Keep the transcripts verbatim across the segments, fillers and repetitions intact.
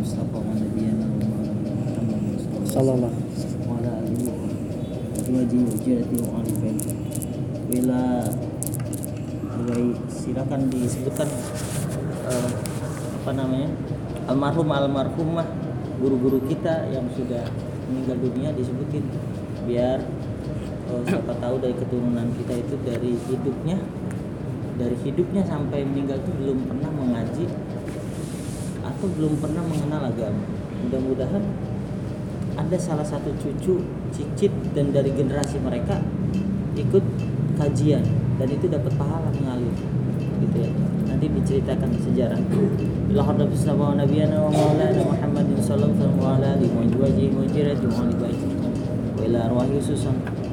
Mustafa wa nabiyana wa maulana Muhammad Sallallahu. wa ala alihi wa azwajihi wa dzurriyyatihi wa ahli baiti. Bila baik, silakan disebutkan uh, apa namanya almarhum almarhumah guru-guru kita yang sudah meninggal dunia, disebutin biar uh, siapa tahu dari keturunan kita itu dari hidupnya dari hidupnya sampai meninggal itu belum pernah mengaji atau belum pernah mengenal agama. Mudah-mudahan ada salah satu cucu, cicit dan dari generasi mereka ikut kajian dan itu dapat pahala mengalir, gitu ya. Nanti diceritakan sejarah. Bila hadratu sallallahu nabiyana wa maulana Muhammadin sallallahu alaihi wa alihi wa jirati wa ali baiti wa ila arwahi khususan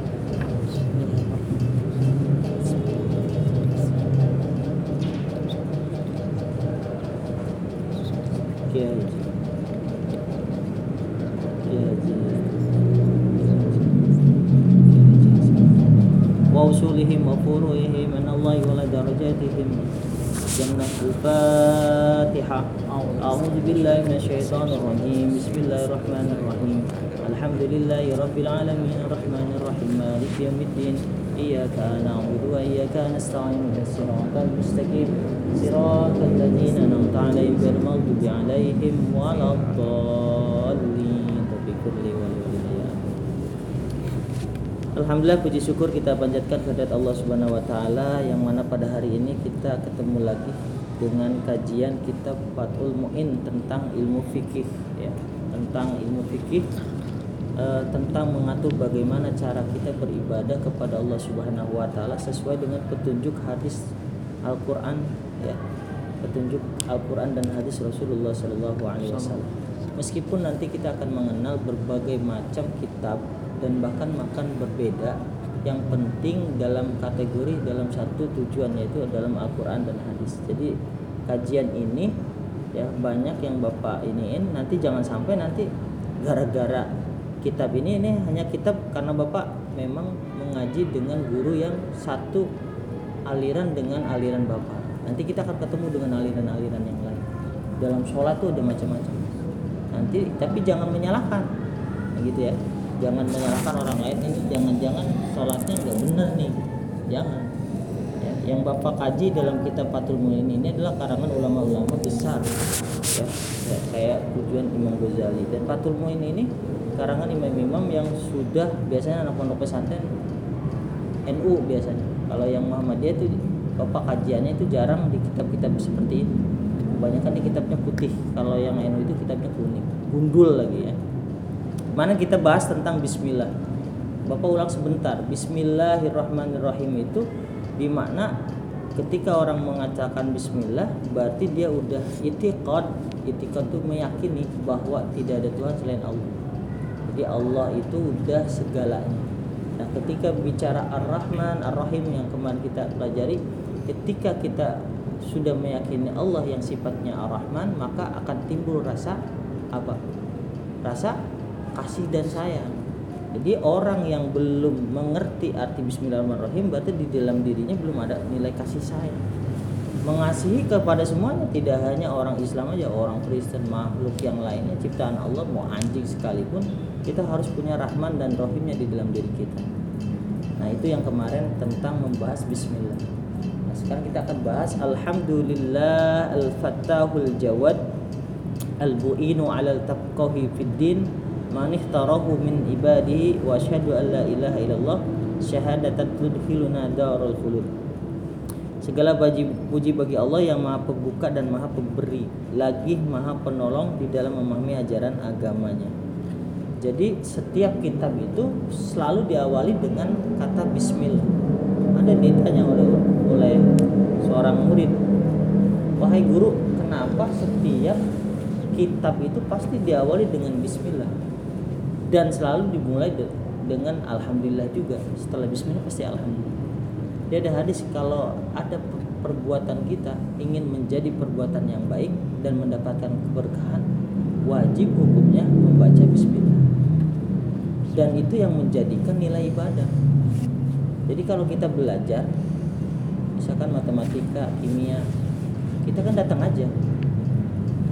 Kiai wa usulihim wa furu'ihim min Allah wa la darajatihim jannatul Fatihah. A'udzu billahi minasyaitonir rajim. Bismillahirrahmanirrahim. Alhamdulillahi rabbil alamin arrahmanir rahim maliki yaumiddin iyyaka na'budu wa iyyaka nasta'in ihdinas siratal mustaqim siratal ladzina an'amta 'alaihim ghairil maghdubi 'alaihim waladdallin. Tabiqul wal Alhamdulillah, puji syukur kita panjatkan kehadirat Allah Subhanahu wa taala yang mana pada hari ini kita ketemu lagi dengan kajian kitab Fathul Mu'in tentang ilmu fikih ya, tentang ilmu fikih e, tentang mengatur bagaimana cara kita beribadah kepada Allah Subhanahu wa taala sesuai dengan petunjuk hadis Al-Qur'an ya, petunjuk Al-Qur'an dan hadis Rasulullah sallallahu alaihi wasallam. Meskipun nanti kita akan mengenal berbagai macam kitab dan bahkan makan berbeda, yang penting dalam kategori dalam satu tujuan, yaitu dalam Al-Quran dan hadis. Jadi kajian ini ya banyak yang Bapak iniin, nanti jangan sampai nanti gara-gara kitab ini ini hanya kitab karena Bapak memang mengaji dengan guru yang satu aliran dengan aliran Bapak. Nanti kita akan ketemu dengan aliran-aliran yang lain. Dalam sholat tuh ada macam-macam. Nanti tapi jangan menyalahkan, gitu ya. Jangan menyalahkan orang lain, ini jangan-jangan sholatnya nggak benar nih, jangan ya. Yang Bapak kaji dalam kitab Fathul Mu'in ini adalah karangan ulama-ulama besar ya, ya kayak tujuan Imam Ghazali. Dan Fathul Mu'in ini karangan imam-imam yang sudah biasanya anak pondok pesantren N U biasanya. Kalau yang Muhammadiyah itu Bapak kajiannya itu jarang di kitab-kitab seperti ini, kebanyakan di kitabnya putih. Kalau yang N U itu kitabnya kuning, gundul lagi ya. Mana kita bahas tentang bismillah. Bapak ulang sebentar. Bismillahirrahmanirrahim itu dimakna ketika orang mengatakan bismillah berarti dia udah i'tiqad. I'tiqad itu meyakini bahwa tidak ada Tuhan selain Allah. Jadi Allah itu udah segalanya. Nah, ketika bicara Ar-Rahman, Ar-Rahim yang kemarin kita pelajari, ketika kita sudah meyakini Allah yang sifatnya Ar-Rahman, maka akan timbul rasa apa? Rasa kasih dan sayang. Jadi orang yang belum mengerti arti bismillahirrahmanirrahim berarti di dalam dirinya belum ada nilai kasih sayang. Mengasihi kepada semuanya, tidak hanya orang Islam aja, orang Kristen, makhluk yang lainnya ciptaan Allah, mau anjing sekalipun, kita harus punya Rahman dan Rahimnya di dalam diri kita. Nah, itu yang kemarin tentang membahas bismillah. Nah, sekarang kita akan bahas alhamdulillah al-fattahul jawad al-bu'inu 'alal tafqahi fid din man ihtarahu min ibadihi wa asyhadu an la ilaha illallah syahadatan tudkhiluna darul khulud. Segala puji bagi Allah yang Maha Pembuka dan Maha Pemberi, lagi Maha Penolong di dalam memahami ajaran agamanya. Jadi setiap kitab itu selalu diawali dengan kata bismillah. Ada ditanya oleh oleh seorang murid, "Wahai guru, kenapa setiap kitab itu pasti diawali dengan bismillah dan selalu dimulai de- dengan alhamdulillah juga? Setelah bismillah pasti alhamdulillah." Dia ada hadis, kalau ada perbuatan kita ingin menjadi perbuatan yang baik dan mendapatkan keberkahan, wajib hukumnya membaca bismillah. Dan itu yang menjadikan nilai ibadah. Jadi kalau kita belajar, misalkan matematika, kimia, kita kan datang aja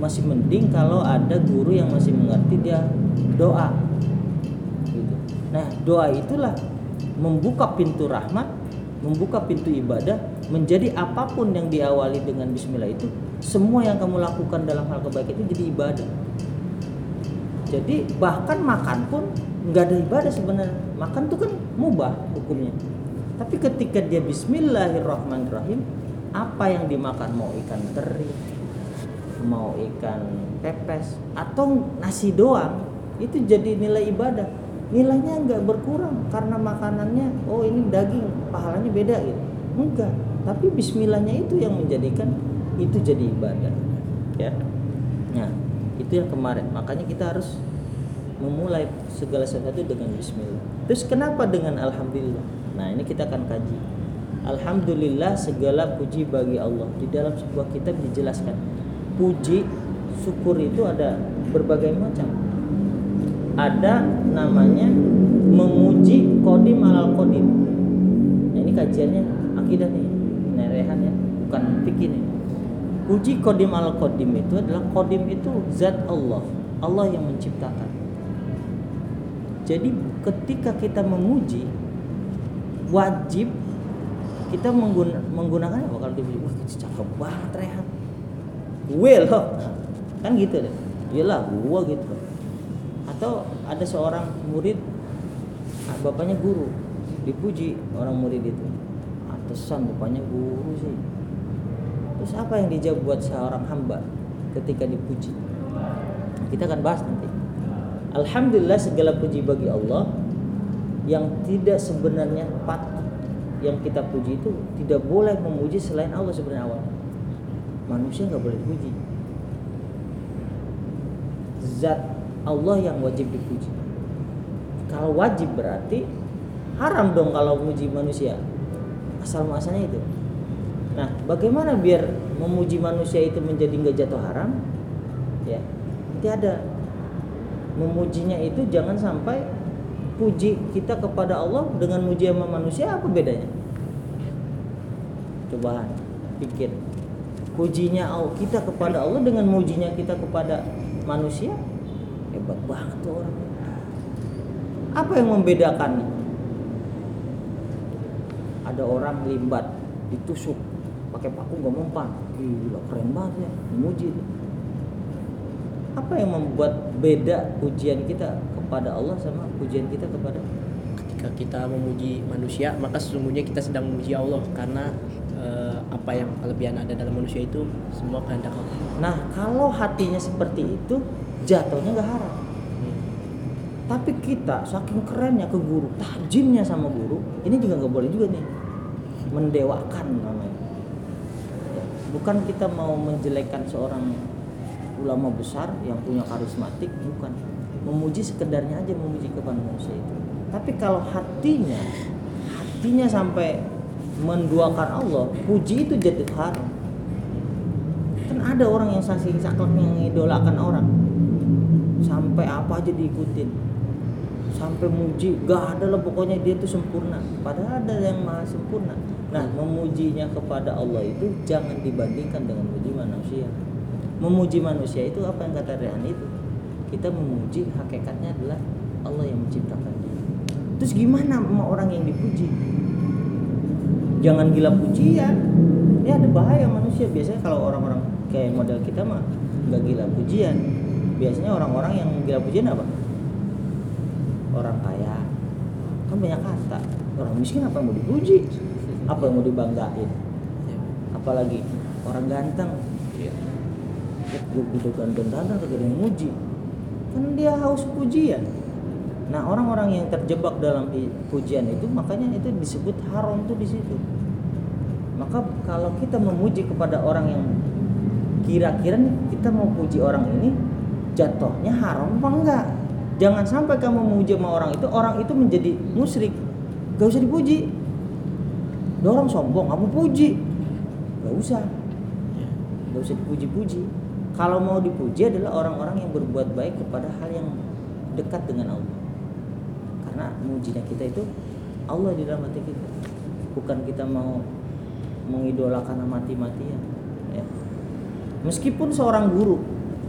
masih mending kalau ada guru yang masih mengerti, dia doa gitu. Nah doa itulah membuka pintu rahmat, membuka pintu ibadah. Menjadi apapun yang diawali dengan bismillah itu, semua yang kamu lakukan dalam hal kebaikan itu jadi ibadah. Jadi bahkan makan pun nggak ada ibadah sebenarnya. Makan tuh kan mubah hukumnya. Tapi ketika dia bismillahirrahmanirrahim, apa yang dimakan, mau ikan teri, mau ikan pepes, atau nasi doang, itu jadi nilai ibadah. Nilainya nggak berkurang karena makanannya, oh ini daging, pahalanya beda gitu. Enggak. Tapi bismillahnya itu yang menjadikan itu jadi ibadah. Ya. Nah, itu yang kemarin. Makanya kita harus memulai segala sesuatu dengan bismillah. Terus kenapa dengan alhamdulillah? Nah, ini kita akan kaji. Alhamdulillah segala puji bagi Allah. Di dalam sebuah kitab dijelaskan, puji, syukur itu ada berbagai macam. Ada namanya memuji qadim alal qadim. Nah, ini kajiannya akidah nih, nerehan ya, bukan fikih nih. Puji qadim alal qadim itu adalah, qadim itu zat Allah, Allah yang menciptakan. Jadi ketika kita memuji, wajib kita mengguna, menggunakan apa kalau dipuji? Wah, cakep banget Rehan. Gue loh. Kan gitu deh. Iyalah gua gitu. Atau ada seorang murid, bapaknya guru, dipuji orang murid itu. Atesan bapaknya guru sih. Terus apa yang dijawab buat seorang hamba ketika dipuji? Kita akan bahas nanti. Alhamdulillah segala puji bagi Allah. Yang tidak sebenarnya patut yang kita puji itu, tidak boleh memuji selain Allah sebenarnya awal. Manusia nggak boleh dipuji. Zat Allah yang wajib dipuji. Kalau wajib berarti haram dong kalau memuji manusia. Asal muasalnya itu. Nah, bagaimana biar memuji manusia itu menjadi nggak jatuh haram? Ya, nanti ada. Memujinya itu jangan sampai puji kita kepada Allah dengan muji sama manusia, apa bedanya? Coba pikir. Pujinya kita kepada Allah dengan mujinya kita kepada manusia, hebat banget tuh orang. Apa yang membedakannya? Ada orang limbat ditusuk pakai paku gak mempan, gila keren banget ya, memuji. Apa yang membuat beda pujian kita kepada Allah sama pujian kita kepada? Ketika kita memuji manusia, maka sesungguhnya kita sedang memuji Allah, karena eh, apa yang kelebihan ada dalam manusia itu semua kehendak Allah. Nah, kalau hatinya seperti itu, jatuhnya nggak haram. Hmm. Tapi kita saking kerennya ke guru, tajimnya sama guru, ini juga nggak boleh juga nih, mendewakan namanya. Bukan kita mau menjelekkan seorang ulama besar yang punya karismatik, bukan. Memuji sekedarnya aja, memuji kepada manusia itu. Tapi kalau hatinya hatinya sampai menduakan Allah, puji itu jatuh haram. Kan ada orang yang saking sakleknya mengidolakan orang, sampai apa aja diikutin, sampai muji, gak ada lah pokoknya dia itu sempurna, padahal ada yang maha sempurna. Nah, memujinya kepada Allah itu jangan dibandingkan dengan memuji manusia. Memuji manusia itu apa yang kata Rehan itu, kita memuji hakikatnya adalah Allah yang menciptakan dia. Terus gimana sama orang yang dipuji? Jangan gila pujian. Ya ada bahaya manusia. Biasanya kalau orang-orang kayak model kita mah nggak gila pujian. Biasanya orang-orang yang gila pujian apa? Orang kaya. Kan banyak kata. Orang miskin apa yang mau dipuji? Apa yang mau dibanggain? Apalagi orang ganteng. Gue udah ganteng-ganteng kagak ada yang muji. Kan dia haus pujian. Nah, orang-orang yang terjebak dalam pujian itu, makanya itu disebut haram tuh di situ. Maka kalau kita memuji kepada orang yang kira-kira nih kita mau puji orang ini, jatuhnya haram apa enggak? Jangan sampai kamu memuji sama orang itu, orang itu menjadi musyrik. Gak usah dipuji. Dia orang sombong, kamu puji. Gak usah. Gak usah dipuji-puji. Kalau mau dipuji adalah orang-orang yang berbuat baik kepada hal yang dekat dengan Allah. Karena mujinya kita itu Allah di dalam hati kita. Bukan kita mau mengidolakan mati-matian ya. Meskipun seorang guru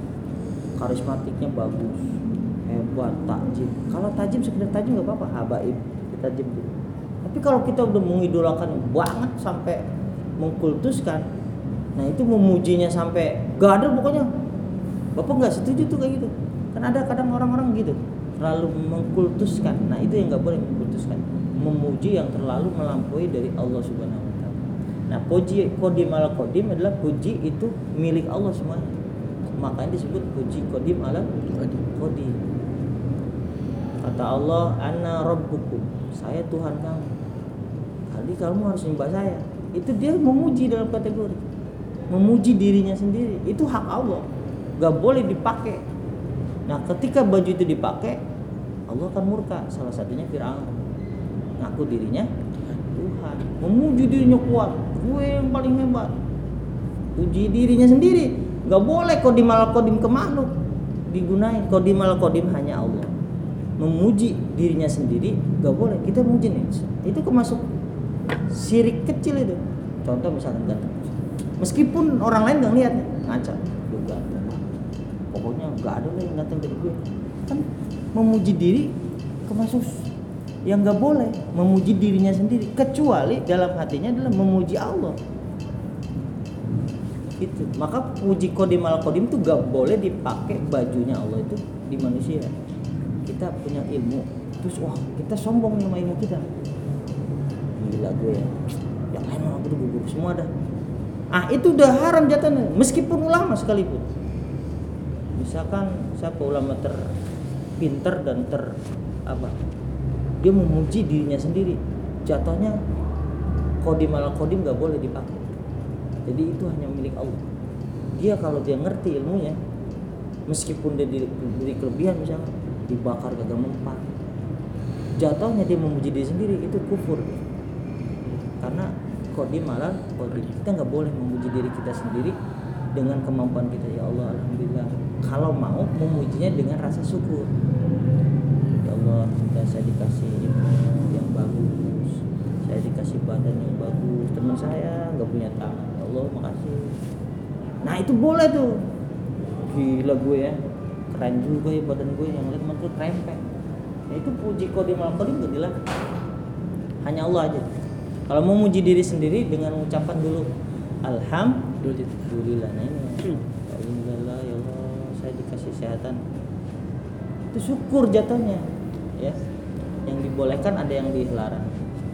karismatiknya bagus, hebat, takjim. Kalau tajim sekedar tajim nggak apa-apa, habaib kita tajim dulu. Tapi kalau kita udah mengidolakan banget sampai mengkultuskan, nah itu memujinya sampai gak ada pokoknya. Bapak nggak setuju tuh kayak gitu. Kan ada kadang orang-orang gitu, terlalu mengkultuskan. Nah itu yang nggak boleh mengkultuskan, memuji yang terlalu melampaui dari Allah Subhanahu Wa Taala. Nah puji kodim ala kodim adalah puji itu milik Allah semuanya. Makanya disebut puji kodim ala kodim. Kata Allah, Ana Rabbukum, saya Tuhan kamu. Jadi kamu harus nyembah saya. Itu dia memuji dalam kategori memuji dirinya sendiri. Itu hak Allah, gak boleh dipakai. Nah ketika baju itu dipakai, Allah akan murka. Salah satunya Fir'aun, ngaku dirinya Tuhan, memuji dirinya kuat, gue yang paling hebat. Puji dirinya sendiri. Gak boleh kodim ala kodim ke makhluk digunain. Kodim ala kodim hanya Allah. Memuji dirinya sendiri gak boleh. Kita muji nih, itu kemasuk syirik kecil itu. Contoh misalkan ganteng, meskipun orang lain gak lihat, ngaca lu ganteng, pokoknya gak ada lah yang ganteng dari gue. Kan memuji diri kemasuk yang gak boleh. Memuji dirinya sendiri, kecuali dalam hatinya adalah memuji Allah gitu. Maka puji kodim al kodim itu gak boleh dipakai bajunya Allah itu di manusia. Kita punya ilmu terus wah kita sombong sama ilmu kita, gila gue ya, yang lain mah itu gugur semua dah. Ah itu udah haram jatuhnya, meskipun ulama sekalipun. Misalkan siapa ulama terpinter dan ter apa, dia memuji dirinya sendiri, jatuhnya kodim al kodim gak boleh dipakai. Jadi itu hanya milik Allah. Dia kalau dia ngerti ilmunya, meskipun dia diberi kelebihan misalnya, dibakar gagak mempan, jatuhnya dia memuji diri sendiri, itu kufur. Karena kodim malah kodim, kita nggak boleh memuji diri kita sendiri dengan kemampuan kita. Ya Allah, alhamdulillah. Kalau mau memujinya dengan rasa syukur. Ya Allah, kita saya dikasih ilmu yang bagus, saya dikasih badan yang bagus, teman saya nggak punya tangan. Allah makasih. Nah itu boleh tuh. Gila gue ya, keren juga ya badan gue, yang lihat mah tuh krempek. Nah itu puji kodim al kodim gak dilarang, hanya Allah aja. Kalau mau muji diri sendiri dengan mengucapkan dulu alhamdulillah. Nah ini alhamdulillah ya Allah saya dikasih kesehatan, itu syukur jatuhnya ya. Yang dibolehkan ada yang dilarang.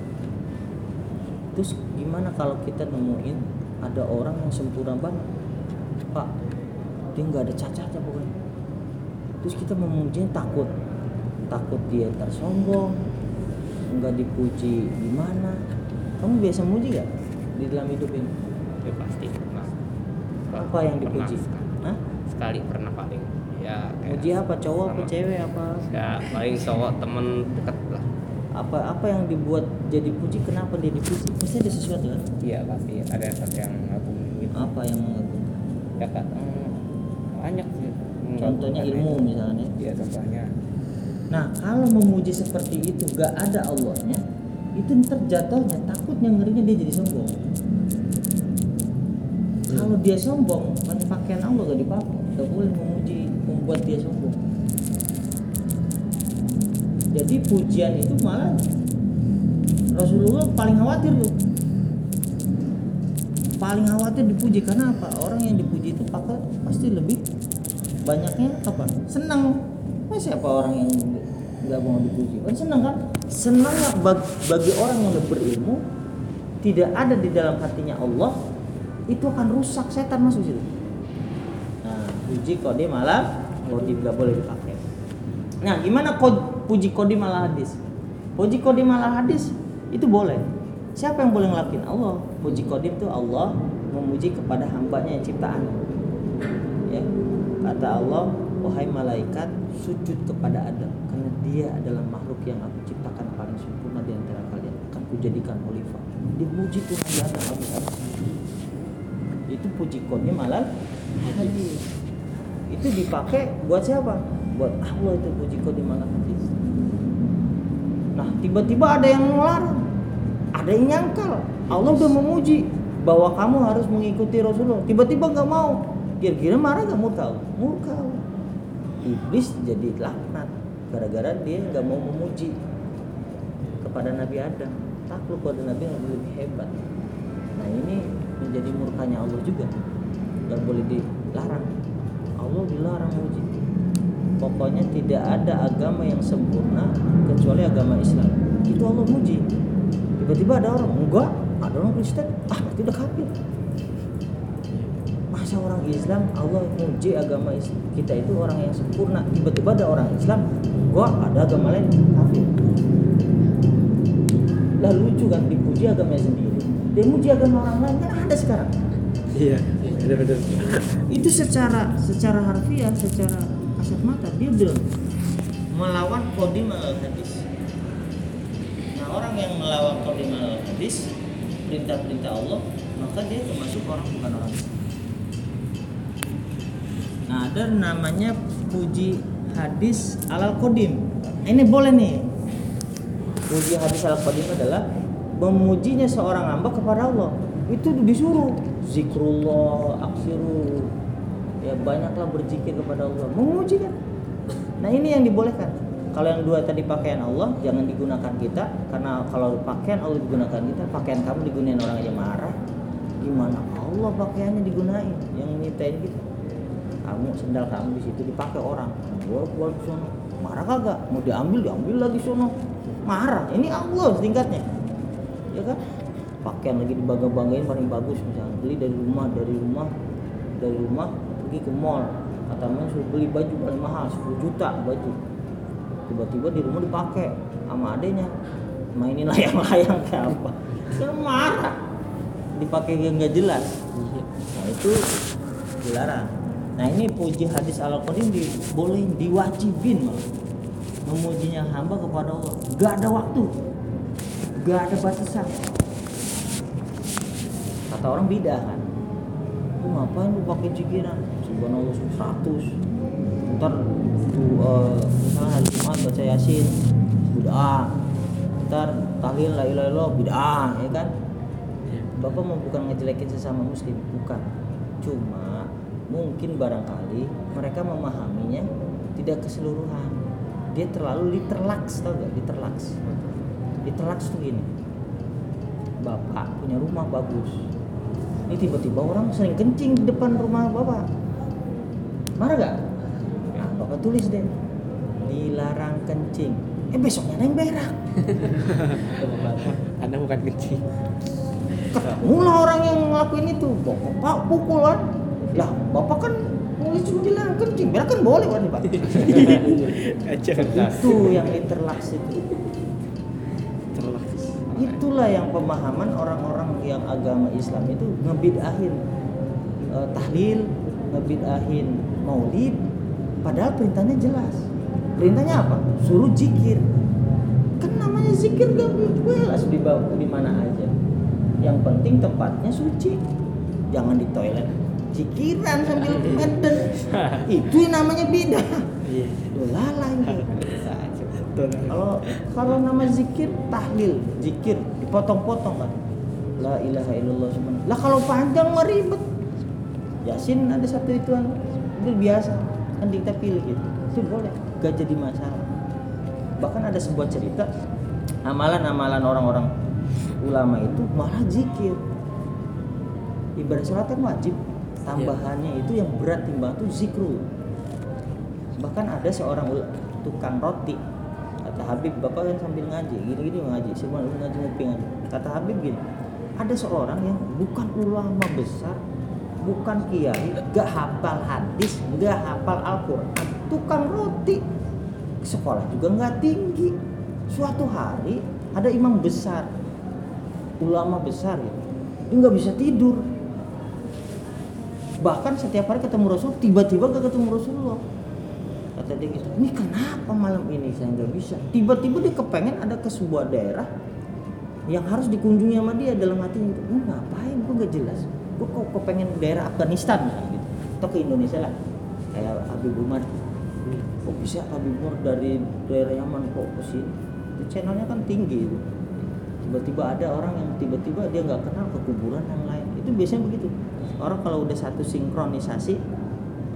Terus gimana kalau kita nemuin ada orang yang sempurna banget, Pak, dia nggak ada cacatnya pokoknya. Terus kita memujinya takut, takut dia tersombong, nggak dipuji gimana? Kamu biasa muji gak di dalam hidup ini? Ya pasti pernah. Apa yang dipuji? Pernah, Hah? sekali pernah paling. Ya. Muji apa? Cowok apa sama. cewek apa? Ya paling cowok temen deket lah. Apa apa yang dibuat jadi puji? Kenapa dia dipuji? Pasti ada sesuatu kan? Iya pasti ada sesuatu yang ngakuin gitu. Apa yang mengagumkan? Ya kan hmm, banyak sih. Contohnya ilmu misalnya. Iya contohnya. Nah kalau memuji seperti itu gak ada Allahnya, itu terjatuhnya takutnya ngerinya dia jadi sombong. Hmm. Kalau dia sombong, pakaian Allah gak dipakai, gak boleh memuji membuat dia sombong. Jadi pujian itu malah Rasulullah paling khawatir tuh, paling khawatir dipuji. Karena apa? Orang yang dipuji itu pakai pasti lebih banyaknya apa? Senang. Nah, siapa orang yang nggak mau dipuji? Kan senang kan? Senang bagi orang yang berilmu, tidak ada di dalam hatinya Allah, itu akan rusak, setan masuk situ. Nah, puji kodim malah kodim nggak boleh dipakai. Nah, gimana kod, puji kodim ala hadis? Puji kodim ala hadis itu boleh. Siapa yang boleh ngelakuin? Allah. Puji kodim itu Allah memuji kepada hambanya yang ciptaan. Ya, kata Allah, wahai malaikat, sujud kepada Adam karena dia adalah makhluk yang aku ciptakan paling sempurna di antara kalian. Akan kujadikan khalifah. Dipuji Tuhan di atas Adam. Itu puji kodim ala hadis. Itu dipakai buat siapa? Buat Allah. Itu puji kodim ala hadis. Nah tiba-tiba ada yang melarang, ada yang nyangkal. Allah udah memuji bahwa kamu harus mengikuti Rasulullah, tiba-tiba nggak mau. Kira-kira marah nggak? Murka? Murka. iblis jadi laknat gara-gara dia nggak mau memuji kepada Nabi Adam, takluk pada Nabi yang lebih hebat. Nah ini menjadi murkanya Allah juga, nggak boleh dilarang. Allah dilarang memuji. Pokoknya tidak ada agama yang sempurna kecuali agama Islam. Itu Allah muji. Tiba-tiba ada orang enggak, ada orang Kristen, ah berarti udah kafir. Masa orang Islam Allah muji agama kita itu orang yang sempurna, tiba-tiba ada orang Islam enggak, ada agama lain kafir. Lah lucu kan, dipuji agamanya sendiri, dia muji agama orang lain, kan ada sekarang. Iya, benar-benar. Itu secara secara harfiah, secara kasat mata dia bilang melawan qadim al-hadis. Nah, orang yang melawan qadim al-hadis, perintah-perintah Allah, maka dia termasuk orang bukan orang. Nah, ada namanya puji hadis alal qadim. Ini boleh nih. Puji hadis alal qadim adalah memujinya seorang hamba kepada Allah. Itu disuruh zikrullah, aksiru, ya banyaklah berzikir kepada Allah, memuji kan. Nah ini yang dibolehkan. Kalau yang dua tadi pakaian Allah jangan digunakan kita, karena kalau pakaian Allah digunakan kita, pakaian kamu digunain orang aja marah. Gimana Allah pakaiannya digunain yang nyiptain kita? Kamu sendal kamu di situ dipakai orang, gua gua sono marah kagak? Mau diambil diambil lagi sono marah. Ini Allah tingkatnya, ya kan? Pakaian lagi dibangga-banggain paling bagus, misalnya beli dari rumah dari rumah dari rumah pergi ke mall, katanya suruh beli baju paling mahal sepuluh juta baju, tiba-tiba di rumah dipakai sama adenya mainin layang-layang kayak apa, dia marah, dipakai yang nggak jelas. Nah itu dilarang. Nah ini puji hadis al-qadim dibolehin, diwajibin malah memujinya hamba kepada Allah, nggak ada waktu, nggak ada batasan. Kata orang bidah kan, lu ngapain lu pakai jikiran subhanallah seratus, ntar tuh uh, misalnya hari Jumat baca Yasin bidah, ntar tahlil la ilaha illallah bidah, ya kan? Bapak mau bukan ngejelekin sesama muslim, bukan, cuma mungkin barangkali mereka memahaminya tidak keseluruhan, dia terlalu literlaks, tau gak? Literlaks, literlaks tuh gini, bapak punya rumah bagus, ini tiba-tiba orang sering kencing di depan rumah bapak, marah gak? Nah, bapak tulis deh dilarang kencing, eh besoknya ada yang berak. Anda bukan kencing. Ketemulah orang yang ngelakuin itu, bapak pukul kan, lah bapak kan nulis dilarang kencing, berak kan boleh kan pak? Itu yang interlaks itu. Itulah yang pemahaman orang-orang yang agama Islam itu ngebid'ahin e, tahlil, ngebid'ahin maulid, padahal perintahnya jelas. Perintahnya apa? Suruh zikir. Kan namanya zikir gak jelas di di mana aja. Yang penting tempatnya suci. Jangan di toilet zikiran sambil meden. Itu yang namanya bidah. Loh lalai gitu. Kalau kalau nama zikir tahlil, zikir dipotong-potong kan. La ilaha illallah subhanallah. Lah kalau panjang mah ribet. Yasin ada satu ituan. Itu biasa. Kan kita pilih gitu. Itu boleh, gak jadi masalah. Bahkan ada sebuah cerita amalan-amalan orang-orang ulama itu malah zikir. Ibadah salat kan wajib. Tambahannya itu yang berat timbang itu zikrul. Bahkan ada seorang tukang roti, kata Habib, bapak kan sambil ngaji, gini-gini ngaji, semua ngaji nguping. Kata Habib gini, ada seorang yang bukan ulama besar, bukan kiai, gak hafal hadis, gak hafal Al-Quran, tukang roti, sekolah juga gak tinggi. Suatu hari ada imam besar, ulama besar gitu, dia gak bisa tidur. Bahkan setiap hari ketemu Rasul, tiba-tiba gak ketemu Rasulullah. Kata dia gitu, ini kenapa malam ini saya nggak bisa? Tiba-tiba dia kepengen ada ke sebuah daerah yang harus dikunjungi sama dia, dalam hatinya gitu, gue ngapain, gue nggak jelas, gue kok kepengen ke daerah Afghanistan gitu, atau ke Indonesia lah, kayak Habib Umar, kok bisa Habib Umar dari daerah Yaman kok ke sini? Itu channelnya kan tinggi itu. Tiba-tiba ada orang yang tiba-tiba dia nggak kenal ke kuburan yang lain, itu biasanya begitu. Orang kalau udah satu sinkronisasi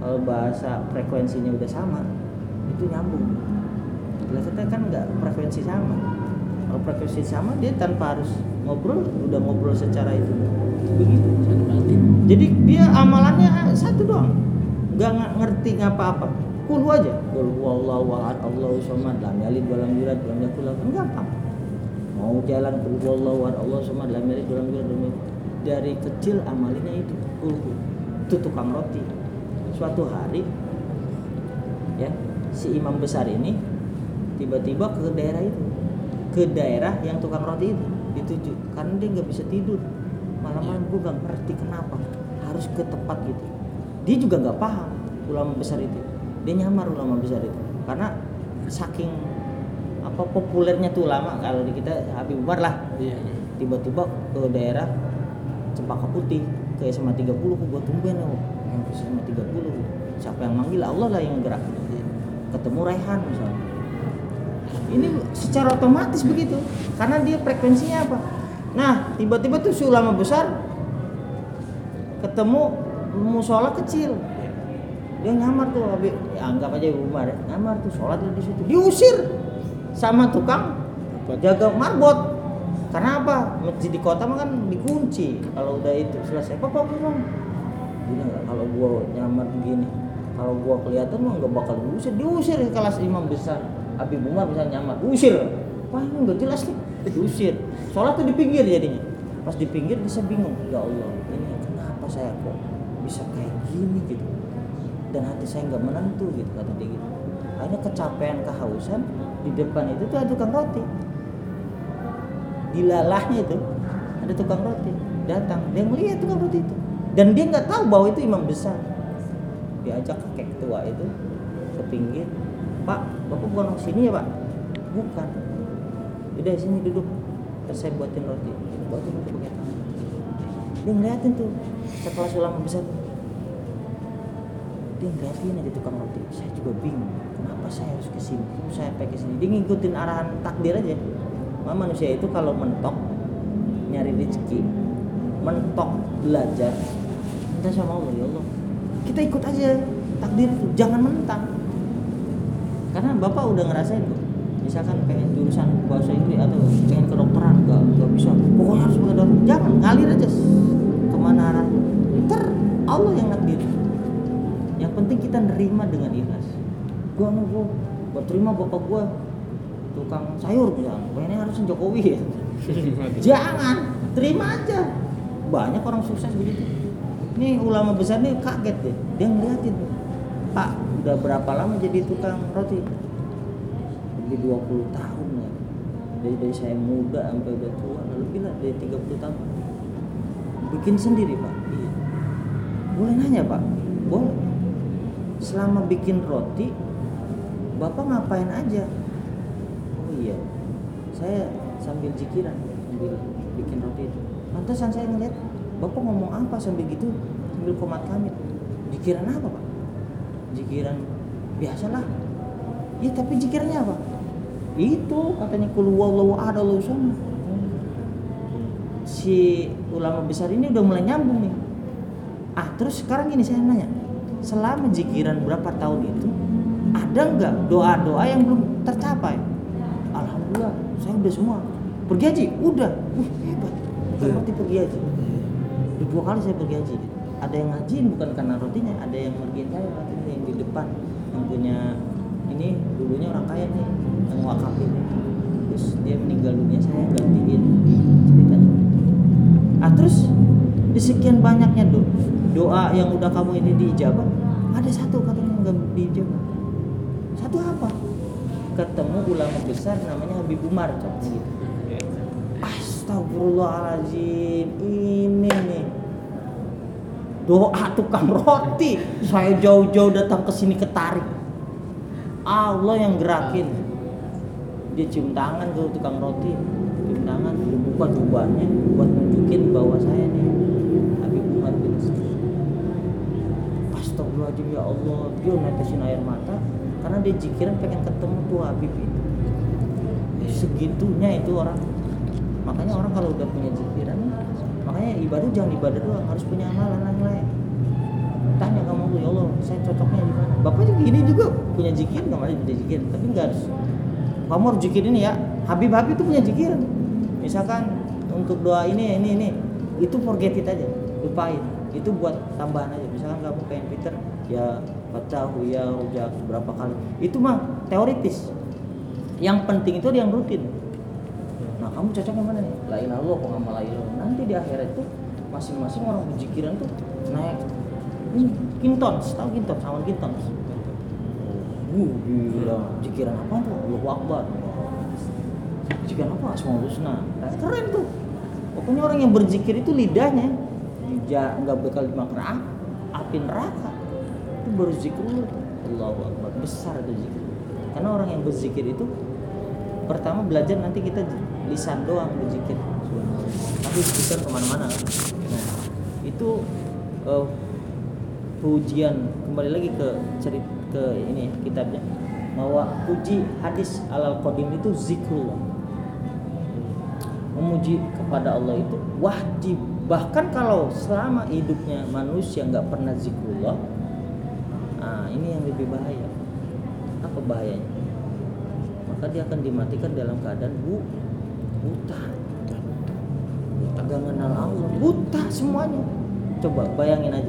kalau bahasa frekuensinya udah sama itu nyambung. Bila kita kan nggak frekuensi sama, kalau frekuensi sama dia tanpa harus ngobrol udah ngobrol secara itu begitu. Jadi dia amalannya satu doang, nggak ngerti apa-apa, kul aja, kul huwallahu ahad Allahu samad lam yalid walam yulad walam yakul lahu kufuwan ahad. Gampang. Mau jalan kul huwallahu ahad Allahu samad lam yalid walam yulad walam yakul. Dari kecil amalinnya itu kul. Itu tukang roti. Suatu hari ya si imam besar ini tiba-tiba ke daerah itu, ke daerah yang tukang roti itu dituju karena dia nggak bisa tidur malam-malam. Gue nggak ngerti kenapa harus ke tempat gitu. Dia juga nggak paham ulama besar itu. Dia nyamar ulama besar itu karena saking apa populernya tuh ulama. Kalau di kita Habib Umar lah. Iya. Tiba-tiba ke daerah Cempaka Putih ke S M A tiga puluh, gue tumben loh yang ke S M A tiga puluh. Siapa yang manggil? Allah lah yang gerak. Ketemu Raihan misalnya. Ini secara otomatis begitu karena dia frekuensinya apa. Nah tiba-tiba tuh si ulama besar ketemu musola kecil, dia nyamar tuh Habib, ya, anggap aja Ibu Umar ya, nyamar tuh sholat di situ, diusir sama tukang jaga marbot. Karena apa? Masjid di kota mah kan dikunci. Kalau udah itu selesai, apa apa bang? Dia nggak, kalau gua nyamar begini, kalau gua kelihatan mah nggak bakal diusir, diusir kelas imam besar. Habib Umar bisa nyamar, usir. Wah ini nggak jelas nih, diusir. Sholat tuh di pinggir jadinya. Pas di pinggir bisa bingung, ya Allah, ini kenapa saya kok bisa kayak gini gitu? Dan hati saya nggak menentu gitu kata dia gitu. Akhirnya kecapean, kehausan, di depan itu tuh ada tukang roti. Di lalahnya itu ada tukang roti datang, dia melihat tukang roti itu dan dia nggak tahu bahwa itu imam besar. Diajak kakek tua itu ke pinggir, Pak, bapak bukan ke sini ya Pak? Bukan. Udah sini duduk, terus saya buatin roti. Buatin roti pakai tangan. Dia ngeliatin tuh sekelas ulama besar. Dia ngeliatin aja tukang roti. Saya juga bingung, kenapa saya harus ke sini? Saya pakai sini. Dia ngikutin arahan takdir aja. Manusia itu kalau mentok nyari rezeki, mentok belajar, minta sama Allah, ya Allah, kita ikut aja takdir itu, jangan mentang. Karena bapak udah ngerasain tuh, misalkan pengen jurusan bahasa Inggris atau pengen kedokteran, gak, gak bisa, pokoknya harus pakai dokter, jangan, ngalir aja kemana arah. Ntar Allah yang nakdir. Yang penting kita nerima dengan ikhlas. Gua mau gua, gua terima bapak gua tukang sayur misalnya, pengennya harus Jokowi ya. Jangan, terima aja. Banyak orang sukses begitu. Nih ulama besar nih kaget deh, dia ngeliatin, Pak udah berapa lama jadi tukang roti? Lebih dua puluh tahun ya. Dari, dari saya muda sampai udah tua, lebih lah dari tiga puluh tahun. Bikin sendiri Pak? Iya. Boleh nanya Pak? Boleh. Selama bikin roti, Bapak ngapain aja? Iya, saya sambil zikiran, sambil bikin roti itu. Pantesan saya ngeliat Bapak ngomong apa sambil gitu, sambil komat kamit. Zikiran apa Pak? Zikiran biasalah. Ya tapi zikirannya apa? Itu katanya kul huwallahu ahad Allahu samad. Si ulama besar ini udah mulai nyambung nih. Ah terus sekarang gini saya nanya, selama zikiran berapa tahun itu ada nggak doa-doa yang belum tercapai? Alhamdulillah, saya udah semua. Pergi haji, udah. Wih, hebat. Berarti pergi haji. Udah dua kali saya pergi haji. Ada yang ngajiin bukan karena rotinya, ada yang ngerjain saya rotinya yang di depan, yang punya ini dulunya orang kaya nih, yang wakafin. Terus dia meninggal dunia, saya gantiin ceritanya. Ah terus di sekian banyaknya do, doa yang udah kamu ini diijabah, ada satu katanya nggak diijabah. Satu apa? Ketemu ulama besar namanya Habib Umar gitu. Astagfirullahaladzim, ini nih doa tukang roti, saya jauh-jauh datang ke sini ketarik. Allah yang gerakin. Dia cium tangan ke tukang roti, cium tangan, dia buka jubahnya buat nunjukin bahwa saya nih Habib Umar bin Astagfirullahaladzim, ya Allah, dia netesin air mata karena dia jikiran pengen ketemu tuh Habib itu. Segitunya itu orang. Makanya orang kalau udah punya jikiran, makanya ibadah jangan ibadah doang, harus punya amalan lain. Tanya kamu dulu, ya Allah saya cocoknya di mana. Bapak juga gini juga punya zikir, nggak ada punya zikir, tapi nggak harus kamu harus zikir ini ya. Habib-habib itu punya zikir. Misalkan untuk doa ini ini ini itu forget it aja, lupain. Itu buat tambahan aja. Misalkan kamu pengen pinter ya fatahu ya rujak berapa kali. Itu mah teoritis. Yang penting itu yang rutin. Nah, kamu cocoknya mana nih? La ilaha illallah kok nggak la ilaha. Nanti di akhirat itu masing-masing orang berzikiran tuh naik ini kintons, tahu kintons, awan kintons. Uh, gila, zikiran apa tuh? Allahu Akbar. Zikiran apa? Asmaul Husna. Nah, keren tuh. Pokoknya orang yang berzikir itu lidahnya dia nggak bakal dimakan api neraka. Itu baru zikir. Allahu Akbar. Besar itu zikir. Karena orang yang berzikir itu pertama belajar nanti kita lisan doang berzikir. Tapi zikir kemana-mana. Nah, itu uh, pujian kembali lagi ke cerita ke ini kitabnya bahwa puji hadis alal qadim itu zikrullah. Memuji kepada Allah itu wajib. Bahkan kalau selama hidupnya manusia nggak pernah zikrullah, nah ini yang lebih bahaya. Apa bahayanya? Maka dia akan dimatikan dalam keadaan bu, buta, nggak kenal Allah, buta semuanya. Coba bayangin aja,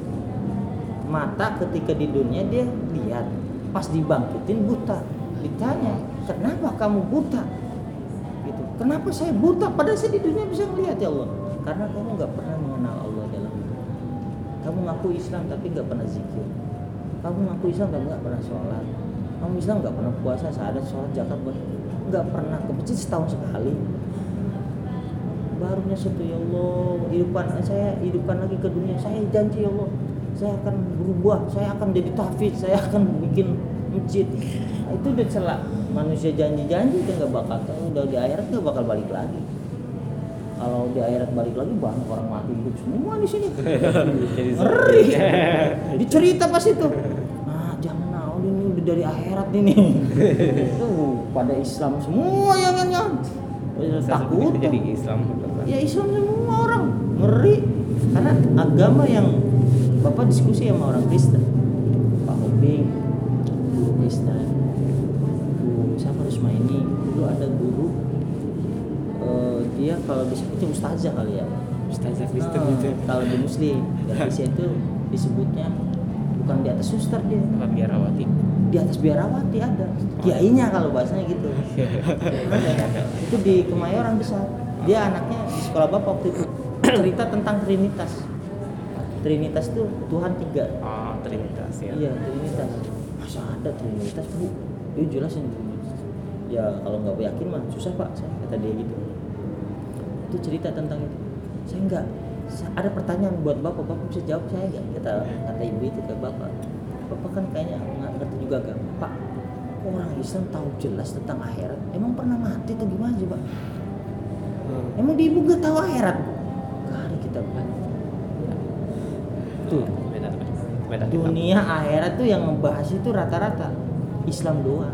mata ketika di dunia dia lihat, pas dibangkitin buta. Ditanya, kenapa kamu buta? Gitu. Kenapa saya buta? Padahal saya di dunia bisa melihat ya Allah. Karena kamu nggak pernah mengenal Allah dalam hidup. Kamu ngaku Islam tapi nggak pernah zikir. Kamu ngaku Islam tapi nggak pernah sholat. Kamu Islam nggak pernah puasa, syahadat, sholat, zakat, nggak pernah ke masjid setahun sekali. Barunya satu ya Allah, hidupan saya hidupkan lagi ke dunia. Saya janji ya Allah, saya akan berubah, saya akan jadi tahfidz, saya akan bikin masjid. Nah, itu udah celak. Manusia janji-janji dia nggak bakal, udah di akhirat nggak bakal balik lagi. Kalau di akhirat balik lagi banyak orang mati hidup semua di sini. Ngeri. Dicerita pas itu. Nah, jangan naon ini udah dari akhirat ini. Tuh pada Islam semua yang yang takut. Jadi Islam. Ya Islam semua orang ngeri karena agama yang Bapak diskusi sama orang Kristen. Pak Obing, guru Kristen, Bu siapa Rusmaini, dulu ada guru uh, dia kalau disebutnya ustazah kali ya. Ustazah Kristen Nah, gitu. kalau di Muslim, di Indonesia itu disebutnya bukan di atas suster dia. Apa biarawati? Di atas biarawati ada. Kiainya kalau bahasanya gitu. Ada. Itu di Kemayoran besar. Dia anaknya di sekolah Bapak waktu itu cerita tentang Trinitas. Trinitas itu Tuhan tiga. Oh, Trinitas ya. Iya, Trinitas. Masa ada Trinitas, Bu? Yuk jelasin. Ya kalau nggak yakin mah susah Pak, saya kata dia gitu. Itu cerita tentang itu. Saya nggak. Ada pertanyaan buat Bapak, Bapak bisa jawab saya nggak? Kata kata ibu itu ke Bapak. Bapak kan kayaknya nggak ngerti juga gak? Pak, kok orang Islam tahu jelas tentang akhirat? Emang pernah mati atau gimana sih Pak? Hmm. Emang di ibu gak tahu akhirat? Gak ada kita belajar. Tuh, Beda, beda. dunia akhirat tuh yang membahas itu rata-rata Islam doang.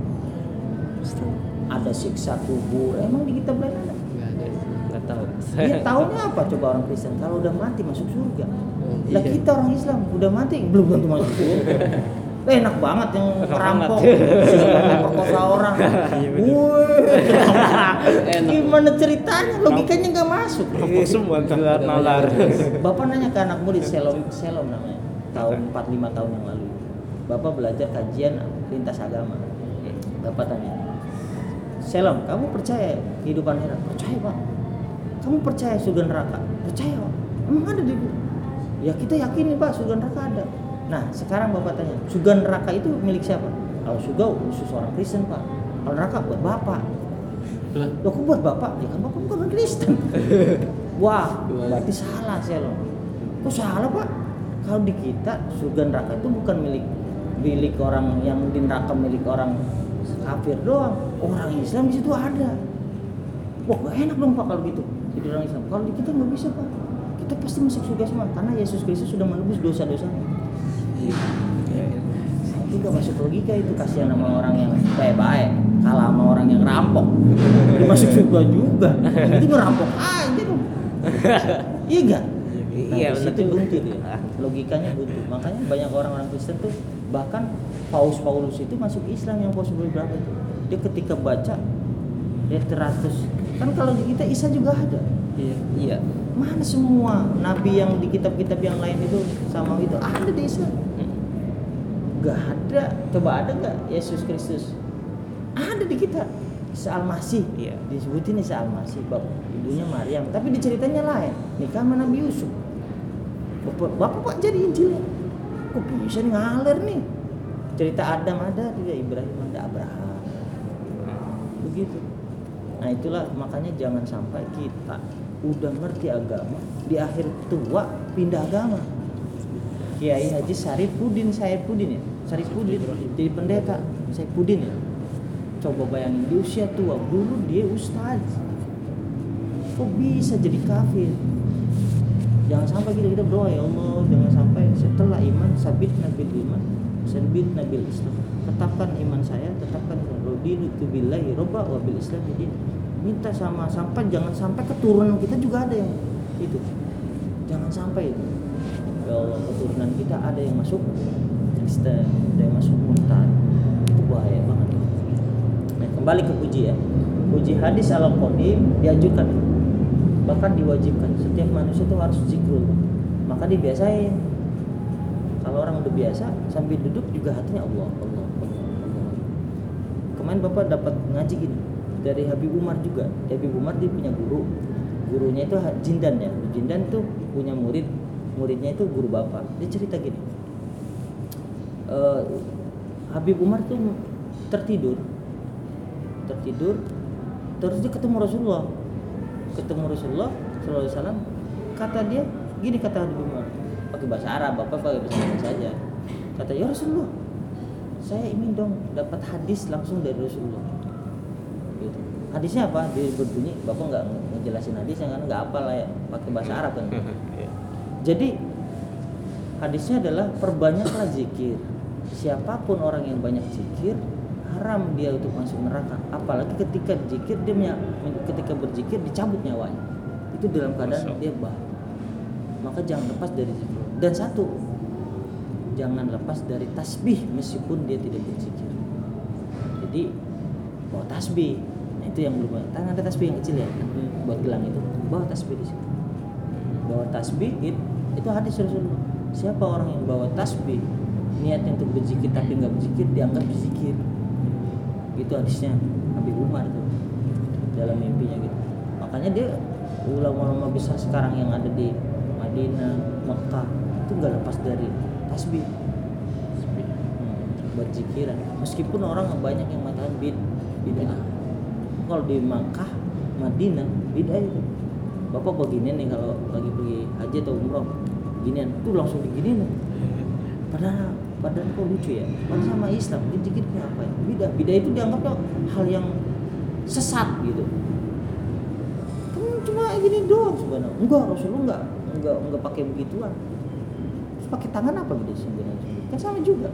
Ada siksa kubur, emang di kitab lain ada? Enggak ada. Enggak tahu. Dia tahunya apa coba orang Kristen? Kalau udah mati masuk surga. Hmm, Lah iya. kita orang Islam udah mati belum tentu masuk surga. Eh, enak banget yang merampok, perkosa orang. Wih, gimana ceritanya? Logikanya nggak masuk. Rampok semua nalar. Bapak nanya ke anak murid Selom, Selom namanya, tahun empat puluh lima tahun yang lalu. Bapak belajar kajian lintas agama. Bapak tanya, Selom, kamu percaya kehidupan akhirat? Percaya Pak. Kamu percaya surga neraka? Percaya Pak. Emang ada di? Ya kita yakini Pak surga neraka ada. Nah sekarang Bapak tanya, surga neraka itu milik siapa? Kalau surga khusus orang Kristen Pak. Kalau neraka buat Bapak. Loh kok buat Bapak? Ya kan Bapak bukan orang Kristen. Wah berarti salah Selom. Kok salah Pak? Kalau di kita surga neraka itu bukan milik milik orang yang di neraka milik orang kafir doang. Orang Islam di situ ada. Wah gak enak dong Pak kalau gitu. Jadi orang Islam. Kalau di kita nggak bisa Pak. Kita pasti masuk surga semua karena Yesus Kristus sudah menebus dosa-dosanya. Itu gak masuk logika itu. Kasihan sama orang yang baik-baik kalah sama orang yang rampok. Dia masuk surga juga. Itu ngerampok aja dong. Iya gak? Nah, Iya, di benar situ juga. buntu dia. Logikanya buntu. Makanya banyak orang-orang Kristen tuh, bahkan Paus Paulus itu masuk Islam, yang Paus berapa itu. Dia ketika baca dia teratus. Kan kalau di kita Isa juga ada. Iya. Iya. Mana semua nabi yang di kitab-kitab yang lain itu sama itu ada di Isa? Gak ada. Coba ada gak Yesus Kristus? Ada di kita. Isa Al-Masih. Iya. Disebutin Isa Al-Masih, bab ibunya Maryam, tapi di ceritanya lain. Nikah sama Nabi Yusuf. Bapak, bapak Pak jadi Injilnya. Kok bisa nih ngalir nih? Cerita Adam ada, juga Ibrahim ada, Abraham. Begitu. Nah itulah makanya jangan sampai kita udah ngerti agama di akhir tua pindah agama. Kiai Haji Sarifudin Saifudin ya, Sarifudin jadi pendeta Saifudin ya. Coba bayangin di usia tua dulu dia ustaz, kok bisa jadi kafir? Jangan sampai kita kita berdoa, ya Allah, jangan sampai setelah iman sabit nabil iman, sabit nabil Islam. Tetapkan iman saya, tetapkan roditu billahi robba wa bil Islam. Jadi minta sama sampai jangan sampai keturunan kita juga ada yang itu. Jangan sampai itu. Ya Allah, keturunan kita ada yang masuk Kristen, ada yang masuk murtad. Itu bahaya banget. Nah, kembali ke puji ya. Puji hadis al-qadim diajukan, bahkan diwajibkan. Setiap manusia itu harus zikrul, maka dibiasain. Kalau orang udah biasa sambil duduk juga hatinya Allah, Allah, Allah, Allah. Kemarin bapak dapat ngaji gini dari Habib Umar juga. Habib Umar dia punya guru, gurunya itu Jindan ya. Jindan tuh punya murid, muridnya itu guru bapak. Dia cerita gini, uh, Habib Umar tuh tertidur, tertidur, terus dia ketemu Rasulullah. ketemu Rasulullah Sallallahu Alaihi Wasallam, kata dia gini, kata Habib Umar pakai bahasa Arab, bapak pakai bahasa Indonesia saja. Kata, ya Rasulullah, saya ingin dong dapat hadis langsung dari Rasulullah. Gitu. Hadisnya apa? Dia berbunyi, bapak nggak ngejelasin hadisnya kan, nggak apa lah ya, pakai bahasa Arab kan. Jadi hadisnya adalah perbanyaklah zikir. Siapapun orang yang banyak zikir, haram dia untuk masuk neraka. Apalagi ketika zikir dia ketika berzikir dicabut nyawanya. Itu dalam keadaan dia bah. Maka jangan lepas dari zikir. Dan satu, jangan lepas dari tasbih meskipun dia tidak berzikir. Jadi bawa tasbih. Nah, itu yang belum. Kan ada tasbih yang kecil ya, buat gelang itu. Bawa tasbih di situ. Bawa tasbih itu, itu hadis Rasulullah. Siapa orang yang bawa tasbih niatnya untuk berzikir tapi nggak berzikir, dianggap berzikir. Gitu hadisnya Habib Umar tuh dalam mimpinya gitu. Makanya dia ulama-ulama besar sekarang yang ada di Madinah, Mekah itu nggak lepas dari tasbih, hmm, buat zikiran. Meskipun orang banyak yang mengatakan bid bid'ah. Kalau di Mekah, Madinah bid'ah itu. Bapak begini nih kalau lagi pergi haji atau umroh, ginian tuh langsung diginiin. Padahal padahal kok lucu ya. Padahal sama Islam, dikit-dikitnya apa ya? Bidah. Bidah itu dianggapnya hal yang sesat gitu. Kan cuma gini doang sebenarnya. Enggak, Rasulullah enggak enggak enggak pakai begituan. Terus pakai tangan apa gitu sebenarnya? Kan sama juga.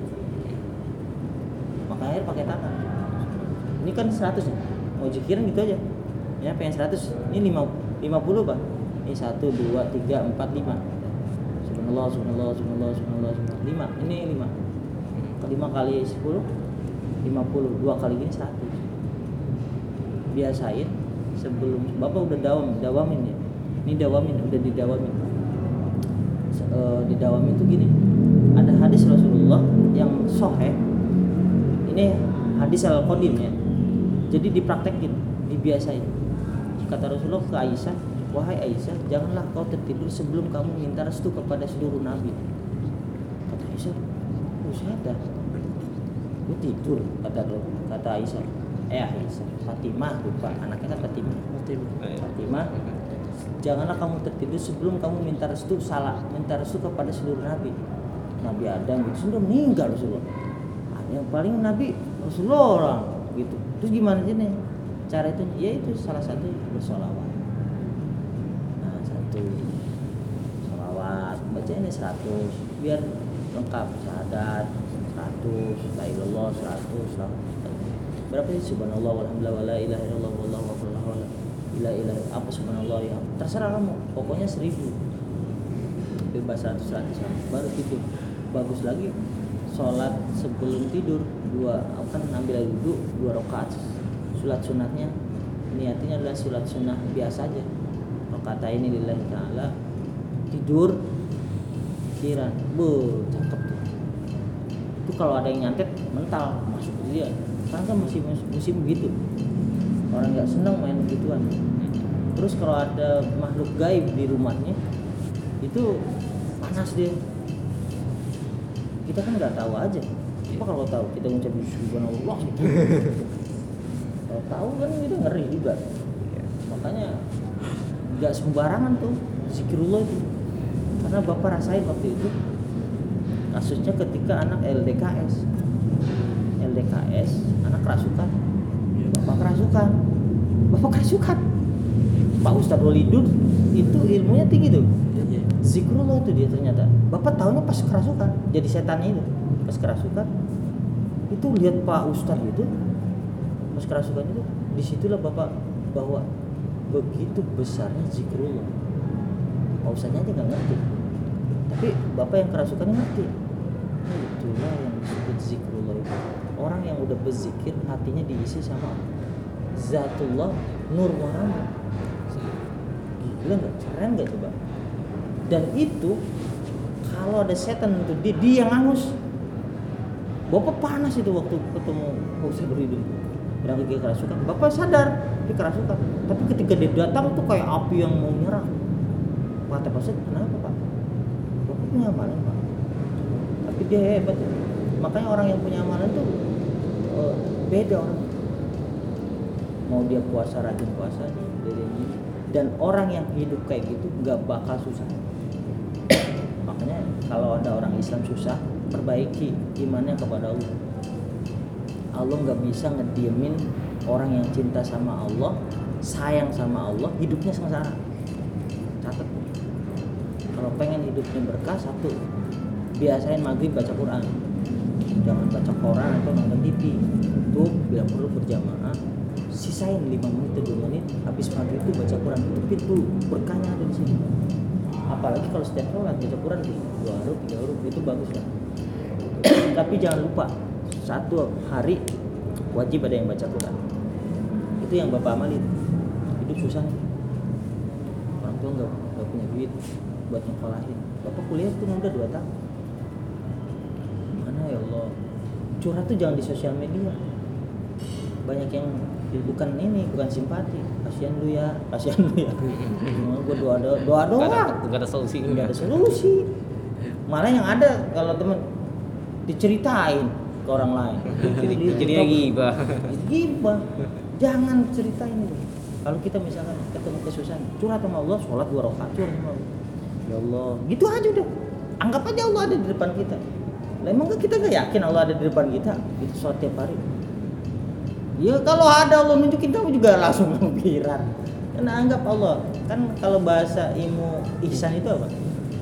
Makanya pakai tangan. Ini kan seratus ya. Mau zikiran gitu aja. Ya, pengen seratus. Ini lima puluh, Pak. Ini satu, dua, tiga, empat, lima. Subhanallah, subhanallah, subhanallah, subhanallah, subhanallah. lima, ini lima. lima kali sepuluh, lima puluh. Dua kali ini seratus. Biasain sebelum Bapak udah dawam, dawamin ya. Ini dawamin, udah didawamin. E, didawamin itu gini. Ada hadis Rasulullah yang sahih. Ini hadis al-qadim ya. Jadi dipraktekin, dibiasain. Kata Rasulullah ke Aisyah, wahai Aisyah, janganlah kau tertidur sebelum kamu minta restu kepada seluruh nabi. Kata Aisyah, oh sadar, gue tidur. Kata kata Aisyah, eh Aisyah, Fatimah lupa, anaknya kan Fatimah. Fatimah. Fatimah, janganlah kamu tertidur sebelum kamu minta restu salah, minta restu kepada seluruh nabi. Nabi Adam itu sudah meninggal Rasulullah. Yang paling nabi Rasulullah orang gitu. Terus gimana sih nih? Cara itu, yaitu salah satu bersolawat. Nah, satu solawat, baca ini seratus, biar lengkap. Syahadat seratus, la ilallah seratus, berapa sih? Subhanallah walhamdulillah wala ilaha illallah wallahu akbar la ilaha apa subhanallah ya. Terserah kamu, pokoknya seribu. sampai bahasa seratus baru tidur. Bagus lagi sholat sebelum tidur dua, kan ambil lagi duduk dua rakaat sholat sunatnya, niatnya adalah sholat sunnah biasa aja, rakaat ini lillahi ta'ala, tidur pikiran, bu cakep tuh. Itu kalau ada yang nyantet mental masuk ke dia, kan kan masih musim begitu, orang nggak senang main begituan. Terus kalau ada makhluk gaib di rumahnya itu panas dia, kita kan nggak tahu aja. Apa kalau tahu kita ngucap subhanallah gitu. Kalau tahu kan kita ngeri juga. Makanya nggak sembarangan tuh zikrullah itu. Karena bapak rasain waktu itu kasusnya ketika anak L D K S, L D K S anak kerasukan, bapak kerasukan, bapak kerasukan. Pak Ustadz Walidun itu ilmunya tinggi tuh. Zikrullah itu dia ternyata. Bapak tahunya pas kerasukan, jadi setannya itu. Pas kerasukan itu lihat Pak Ustadz itu pas kerasukan itu, disitulah bapak bahwa begitu besarnya zikrullah. Pak Ustadznya aja nggak ngerti, tapi bapak yang kerasukan ngerti. Itulah yang disebut zikrullah itu. Orang yang udah berzikir hatinya diisi sama zatullah nur wa rahmah. Gila nggak? Keren nggak coba? Dan itu kalau ada setan itu dia, dia yang angus. Bapak panas itu waktu ketemu Ustaz Ridho. Berangkat ke kerasukan, bapak sadar dia kerasukan. Tapi ketika dia datang tuh kayak api yang mau nyerang. Kata Pak Ustaz, kenapa Pak? Bapak punya amalan Pak. Tapi dia hebat. Makanya orang yang punya amalan tuh uh, beda orang. Mau dia puasa rajin puasanya, dia ini. Dan orang yang hidup kayak gitu nggak bakal susah. Makanya kalau ada orang Islam susah, perbaiki imannya kepada Allah. Allah nggak bisa ngediemin orang yang cinta sama Allah, sayang sama Allah, hidupnya sengsara. Catat. Kalau pengen hidupnya berkah, satu, biasain maghrib baca Quran. Jangan baca koran atau nonton T V. Itu bila perlu berjamaah. Sisain lima menit atau dua menit habis maghrib itu baca Quran, itu pintu berkahnya ada di sini. Apalagi kalau setiap sholat baca Quran dua huruf tiga huruf itu bagus lah. Tapi jangan lupa satu hari wajib ada yang baca Quran. Itu yang bapak amalin. Hidup susah nih. Orang tua nggak nggak punya duit buat nyekolahin. Bapak kuliah tuh udah dua tahun. Mana ya Allah? Curhat tuh jangan di sosial media. Banyak yang bukan ini, bukan simpati. Kasihan lu ya, kasihan lu ya. Gue doa doa doa doa. Gak ada solusi. Gak ada solusi. Malah yang ada kalau temen diceritain ke orang lain. Jadi jadi gibah. Gibah. Jangan ceritain itu. Kalau kita misalkan ketemu kesusahan, curhat sama Allah, sholat dua rakaat, curhat sama Allah. Ya Allah, gitu aja udah. Anggap aja Allah ada di depan kita. Lah emang kita nggak yakin Allah ada di depan kita? Itu sholat tiap hari. Ya kalau ada Allah nunjukin kamu juga langsung lempiran. Karena anggap Allah. Kan kalau bahasa ilmu ihsan itu apa?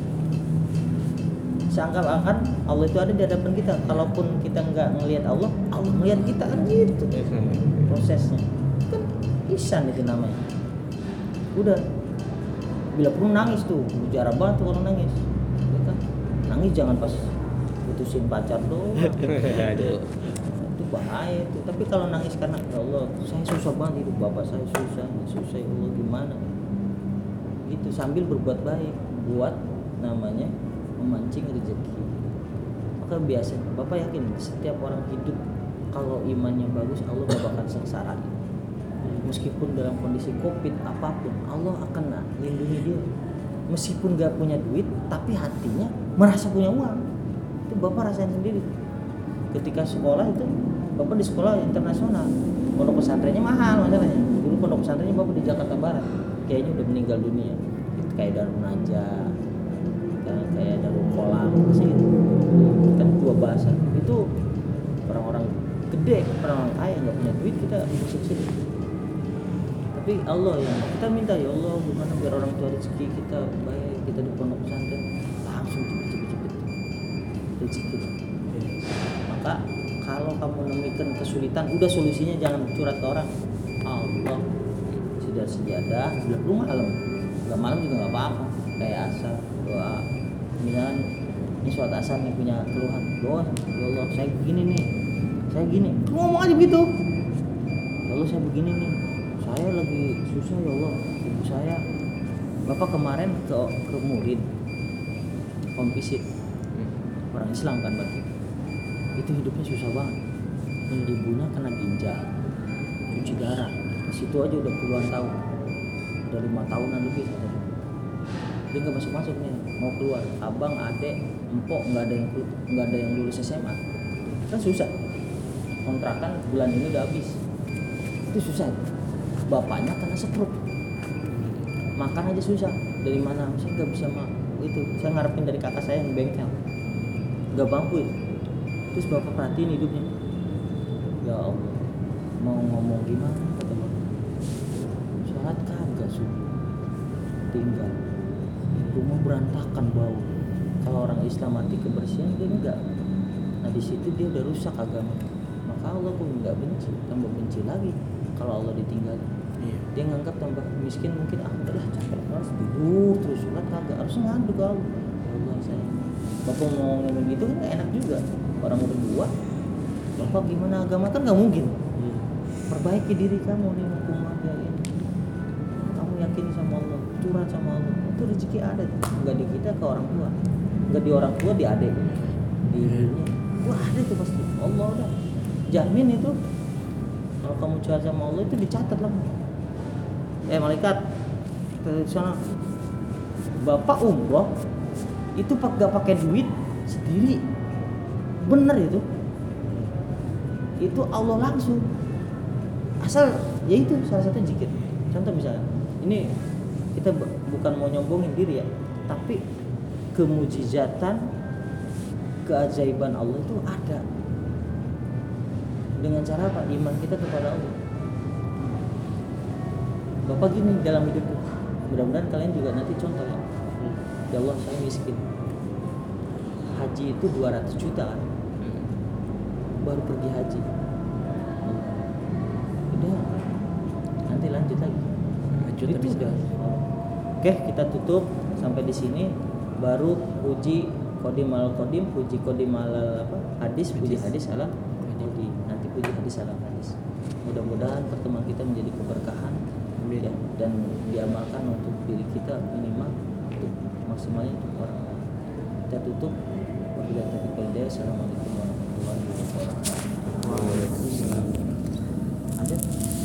Seakan-akan Allah itu ada di hadapan kita. Kalaupun kita nggak ngelihat Allah, Allah ngelihat kita kan gitu. Prosesnya. Kan ihsan itu namanya. Udah. Bila perlu nangis tuh, bicara banget tuh kalau nangis. Ya kan? Nangis jangan pas putusin pacar doang. Itu bahaya itu. Tapi kalau nangis karena ya Allah, saya susah banget hidup, bapak saya susah, susah ya Allah gimana? Gitu sambil berbuat baik, buat namanya memancing rezeki. Maka biasa, bapak yakin setiap orang hidup kalau imannya bagus, Allah gak bakal sengsara. Meskipun dalam kondisi covid apapun, Allah akan lindungi dia. Meskipun gak punya duit, tapi hatinya merasa punya uang. Itu bapak rasain sendiri. Ketika sekolah itu, bapak di sekolah internasional, pondok pesantrennya mahal masalahnya. Dulu pondok pesantrennya bapak di Jakarta Barat, kayaknya udah meninggal dunia. Itu kayak Darul Najah, kayak Darul Kolam, masih itu. Kan dua bahasa. Itu orang-orang gede, orang-orang kaya nggak punya duit kita masuk sini. Tapi Allah yang kita minta, ya Allah gimana biar orang tua rezeki kita baik, kita di pondok pesantren langsung cepet-cepet rezeki. Maka kalau kamu nemukan kesulitan, udah solusinya jangan curhat ke orang. Allah sudah sejadah, sudah perlu malam, nggak malam juga nggak apa-apa. Kayak asal doa, misalnya ini suatu asal nih punya keluhan, doa ya Allah saya begini nih, saya gini, ngomong aja gitu. Ya Allah saya begini nih, saya lagi susah ya Allah, ibu saya, bapak kemarin ke ke murid home visit orang Islam kan berarti, itu hidupnya susah banget, ibunya kena ginjal, cuci darah, di situ aja udah puluhan tahun, udah lima tahunan lebih katanya. Dia nggak masuk masuk nih, mau keluar, abang, adek, empok nggak ada yang nggak ada yang lulus S M A, kan susah. Kontrakan bulan ini udah habis, itu susah. Bapaknya kena stroke, makan aja susah. Dari mana? Saya nggak bisa mak itu. Saya ngarepin dari kakak saya yang bengkel, nggak mampu itu. Terus bapak perhatiin hidupnya, ya Allah, mau ngomong gimana kata bapak? Sholat kagak subuh, tinggal. Rumah berantakan bau. Kalau orang Islam mati kebersihan dia enggak. Nah di situ dia udah rusak agama. Maka Allah pun enggak benci, tambah benci lagi kalau Allah ditinggal. Iya. Dia nganggap tambah miskin mungkin ah udahlah capek harus tidur terus sholat kagak, harus ngadu ke Allah. Ya Allah saya. Bapak mau ngomong gitu kan gak enak juga. Orang udah tua. Bapak gimana agama kan nggak mungkin. Perbaiki diri kamu nih hukum aja ini. Kamu yakin sama Allah, curhat sama Allah. Itu rezeki ada, nggak di kita ke orang tua, nggak di orang tua di adik, di ibunya, wah ada itu pasti. Allah udah jamin itu. Kalau kamu curhat sama Allah itu dicatat lah. Eh malaikat ke sana, bapak umroh itu pak gak pakai duit sendiri, bener itu. Itu Allah langsung. Asal ya itu salah satu zikir. Contoh misalnya, ini kita bukan mau nyombongin diri ya, tapi kemujizatan, keajaiban Allah itu ada. Dengan cara apa? Iman kita kepada Allah. Bapak gini dalam hidup, mudah-mudahan kalian juga nanti contoh ya. Ya Allah saya miskin. Haji itu dua ratus juta kan, baru pergi haji. Udah, nanti lanjut lagi. Lanjut Itu udah. Oke, kita tutup sampai di sini. Baru puji kodim al kodim, puji kodim al apa? Hadis, puji hadis ala kodim. Nanti puji hadis ala hadis. Mudah-mudahan pertemuan kita menjadi keberkahan ya, dan diamalkan untuk diri kita minimal, untuk maksimalnya untuk orang lain. Kita tutup. Wabillahi taufiq wal hidayah. Assalamualaikum warahmatullahi wabarakatuh. Waalaikumsalam. Ada?